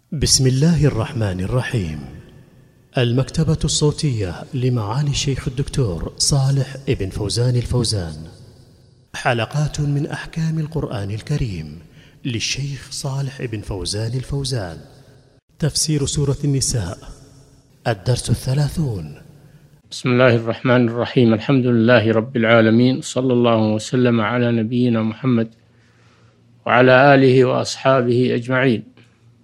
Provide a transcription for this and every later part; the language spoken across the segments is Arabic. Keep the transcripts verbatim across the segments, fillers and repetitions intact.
بسم الله الرحمن الرحيم. المكتبة الصوتية لمعالي الشيخ الدكتور صالح ابن فوزان الفوزان، حلقات من أحكام القرآن الكريم للشيخ صالح ابن فوزان الفوزان. تفسير سورة النساء، الدرس الثلاثون. بسم الله الرحمن الرحيم. الحمد لله رب العالمين، صلى الله وسلم على نبينا محمد وعلى آله وأصحابه أجمعين.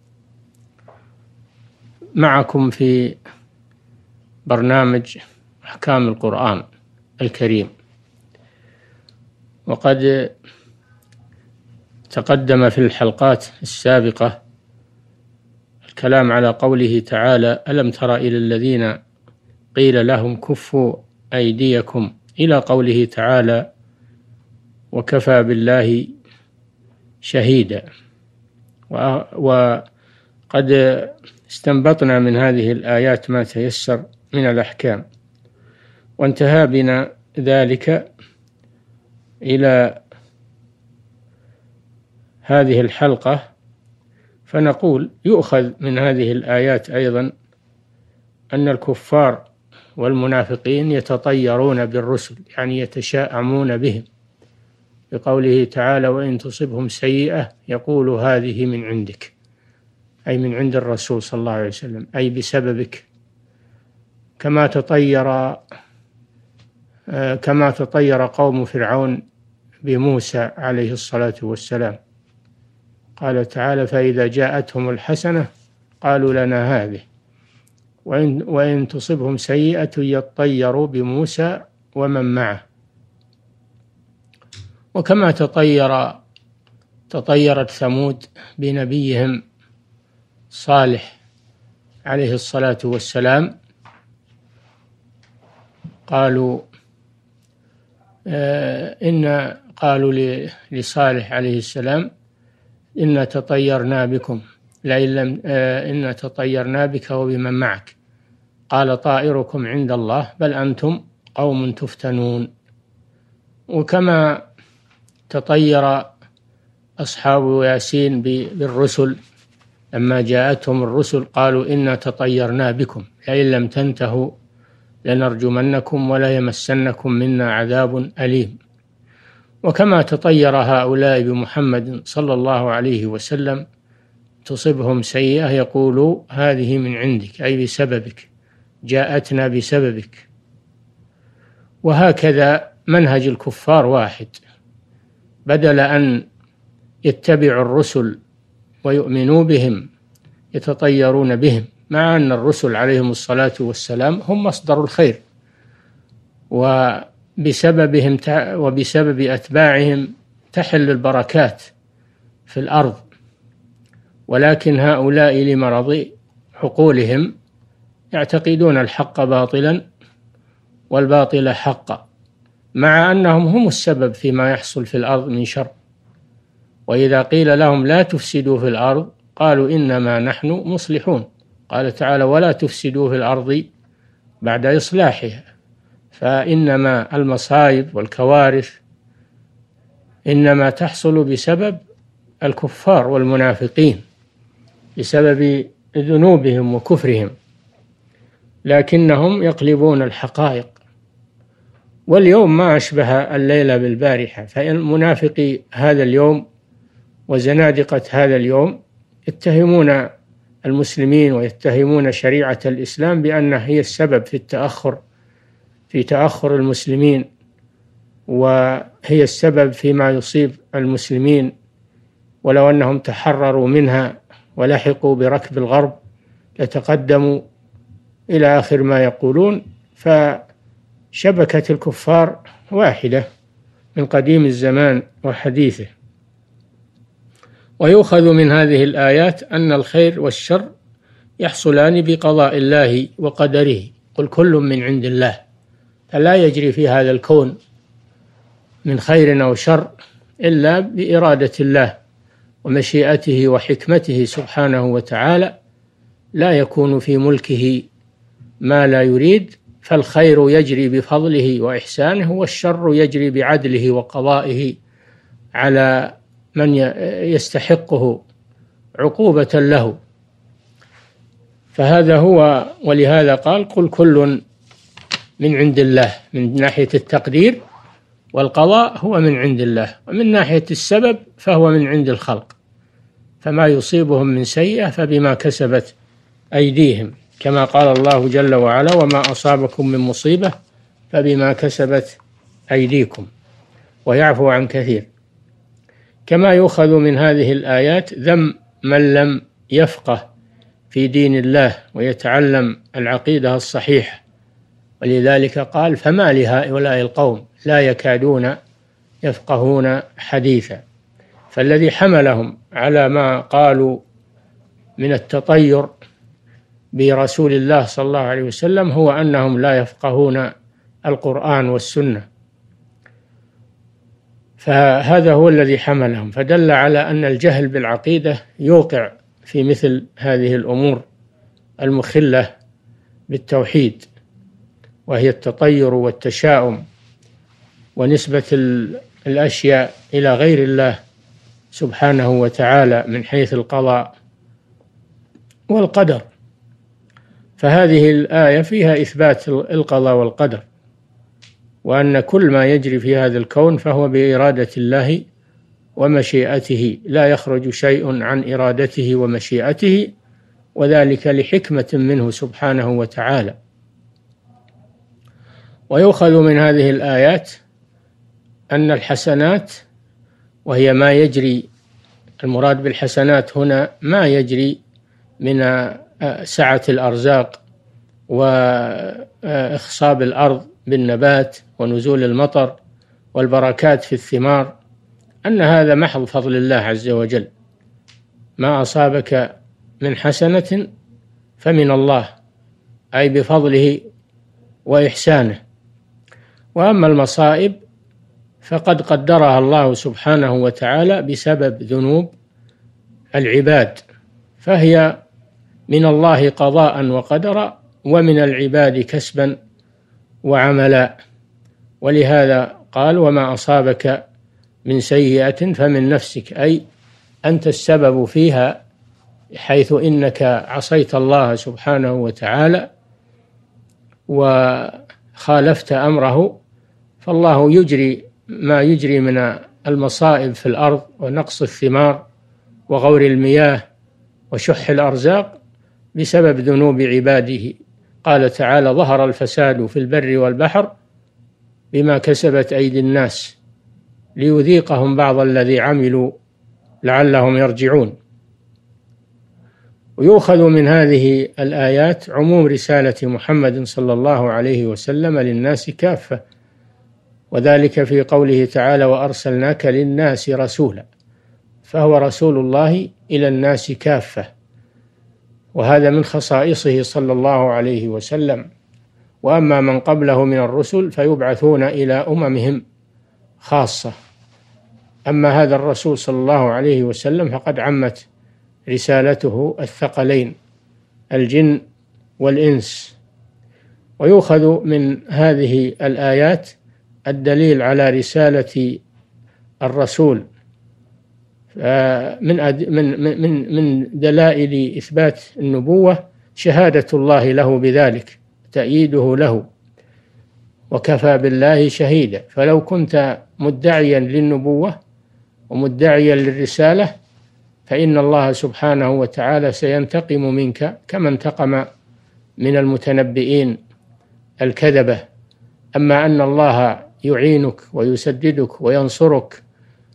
معكم في برنامج أحكام القرآن الكريم، وقد تقدم في الحلقات السابقة الكلام على قوله تعالى: ألم تر إلى الذين قيل لهم كفوا أيديكم، إلى قوله تعالى: وكفى بالله شهيدا. وقد استنبطنا من هذه الآيات ما تيسر من الأحكام، وانتهى بنا ذلك إلى هذه الحلقة، فنقول يؤخذ من هذه الآيات أيضا أن الكفار والمنافقين يتطيرون بالرسل، يعني يتشاءمون بهم، بقوله تعالى: وإن تصبهم سيئة يقولوا هذه من عندك، أي من عند الرسول صلى الله عليه وسلم، أي بسببك، كما تطير كما تطير قوم فرعون بموسى عليه الصلاة والسلام. قال تعالى: فإذا جاءتهم الحسنة قالوا لنا هذه، وإن, وإن تصبهم سيئة يطيروا بموسى ومن معه. وكما تطير تطيرت ثمود بنبيهم صالح عليه الصلاة والسلام، قالوا آه إن قالوا لصالح عليه السلام: إن تطيرنا بكم لئن لم آه إن تطيرنا بك وبمن معك، قال: طائركم عند الله بل أنتم قوم تفتنون. وكما تطير أصحاب ياسين بالرسل لما جاءتهم الرسل قالوا: إنا تطيرنا بكم لئن لم تنتهوا لنرجمنكم ولا يمسنكم منا عذاب أليم. وكما تطير هؤلاء بمحمد صلى الله عليه وسلم، تصبهم سيئة يقولوا هذه من عندك، أي بسببك، جاءتنا بسببك. وهكذا منهج الكفار واحد، بدل أن يتبعوا الرسل ويؤمنوا بهم يتطيرون بهم، مع أن الرسل عليهم الصلاة والسلام هم مصدر الخير، وبسببهم وبسبب أتباعهم تحل البركات في الأرض. ولكن هؤلاء لمرض عقولهم يعتقدون الحق باطلا والباطل حقا، مع أنهم هم السبب فيما يحصل في الأرض من شر. وإذا قيل لهم لا تفسدوا في الأرض قالوا إنما نحن مصلحون. قال تعالى: ولا تفسدوا في الأرض بعد إصلاحها. فإنما المصائب والكوارث إنما تحصل بسبب الكفار والمنافقين، بسبب ذنوبهم وكفرهم، لكنهم يقلبون الحقائق. واليوم ما أشبه الليلة بالبارحة، فالمنافقي هذا اليوم وزنادقة هذا اليوم يتهمون المسلمين ويتهمون شريعة الإسلام بأنها هي السبب في التأخر في تأخر المسلمين، وهي السبب فيما يصيب المسلمين، ولو أنهم تحرروا منها ولحقوا بركب الغرب لتقدموا، إلى آخر ما يقولون. فشبكة الكفار واحدة من قديم الزمان وحديثه. ويؤخذ من هذه الآيات أن الخير والشر يحصلان بقضاء الله وقدره، قل كل من عند الله، فلا يجري في هذا الكون من خير أو شر إلا بإرادة الله ومشيئته وحكمته سبحانه وتعالى. لا يكون في ملكه ما لا يريد، فالخير يجري بفضله وإحسانه، والشر يجري بعدله وقضائه على من يستحقه عقوبة له. فهذا هو، ولهذا قال قل كل من عند الله، من ناحية التقدير والقضاء هو من عند الله، ومن ناحية السبب فهو من عند الخلق، فما يصيبهم من سيئة فبما كسبت أيديهم، كما قال الله جل وعلا وما أصابكم من مصيبة فبما كسبت أيديكم، ويعفو عن كثير. كما يؤخذ من هذه الآيات ذم من لم يفقه في دين الله ويتعلم العقيدة الصحيحة، ولذلك قال فما لهؤلاء القوم لا يكادون يفقهون حديثا. فالذي حملهم على ما قالوا من التطير برسول الله صلى الله عليه وسلم هو أنهم لا يفقهون القرآن والسنة، فهذا هو الذي حملهم، فدل على أن الجهل بالعقيدة يوقع في مثل هذه الأمور المخلة بالتوحيد، وهي التطير والتشاؤم ونسبة الأشياء إلى غير الله سبحانه وتعالى من حيث القضاء والقدر. فهذه الآية فيها إثبات القضاء والقدر، وأن كل ما يجري في هذا الكون فهو بإرادة الله ومشيئته، لا يخرج شيء عن إرادته ومشيئته، وذلك لحكمة منه سبحانه وتعالى. ويؤخذ من هذه الآيات أن الحسنات، وهي ما يجري، المراد بالحسنات هنا ما يجري من سعة الأرزاق وإخصاب الأرض بالنبات ونزول المطر والبركات في الثمار، أن هذا محض فضل الله عز وجل، ما أصابك من حسنة فمن الله، أي بفضله وإحسانه. وأما المصائب فقد قدرها الله سبحانه وتعالى بسبب ذنوب العباد، فهي من الله قضاء وقدرا، ومن العباد كسبا وعملا. ولهذا قال وما أصابك من سيئة فمن نفسك، أي أنت السبب فيها، حيث إنك عصيت الله سبحانه وتعالى وخالفت أمره، فالله يجري ما يجري من المصائب في الأرض ونقص الثمار وغور المياه وشح الأرزاق بسبب ذنوب عباده. قال تعالى ظهر الفساد في البر والبحر بما كسبت أيدي الناس ليذيقهم بعض الذي عملوا لعلهم يرجعون. ويؤخذ من هذه الآيات عموم رسالة محمد صلى الله عليه وسلم للناس كافة، وذلك في قوله تعالى وأرسلناك للناس رسولا، فهو رسول الله إلى الناس كافة، وهذا من خصائصه صلى الله عليه وسلم. وأما من قبله من الرسل فيبعثون إلى أممهم خاصة، أما هذا الرسول صلى الله عليه وسلم فقد عمت رسالته الثقلين الجن والإنس. ويؤخذ من هذه الآيات الدليل على رسالة الرسول، من من من من دلائل إثبات النبوة شهادة الله له بذلك، تأييده له، وكفى بالله شهيدا. فلو كنت مدعيا للنبوة ومدعيا للرسالة فإن الله سبحانه وتعالى سينتقم منك كما انتقم من المتنبئين الكذبة. أما أن الله يعينك ويسددك وينصرك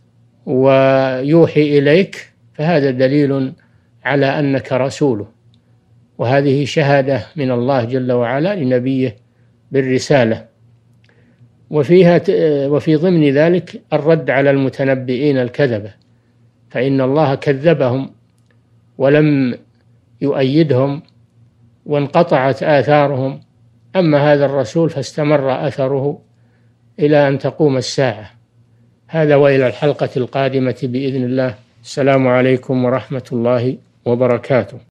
ويوحي إليك فهذا دليل على أنك رسوله، وهذه شهادة من الله جل وعلا لنبيه بالرسالة. وفيها وفي ضمن ذلك الرد على المتنبئين الكذبة، فإن الله كذبهم ولم يؤيدهم وانقطعت آثارهم، أما هذا الرسول فاستمر أثره إلى أن تقوم الساعة. هذا وإلى الحلقة القادمة بإذن الله. السلام عليكم ورحمة الله وبركاته.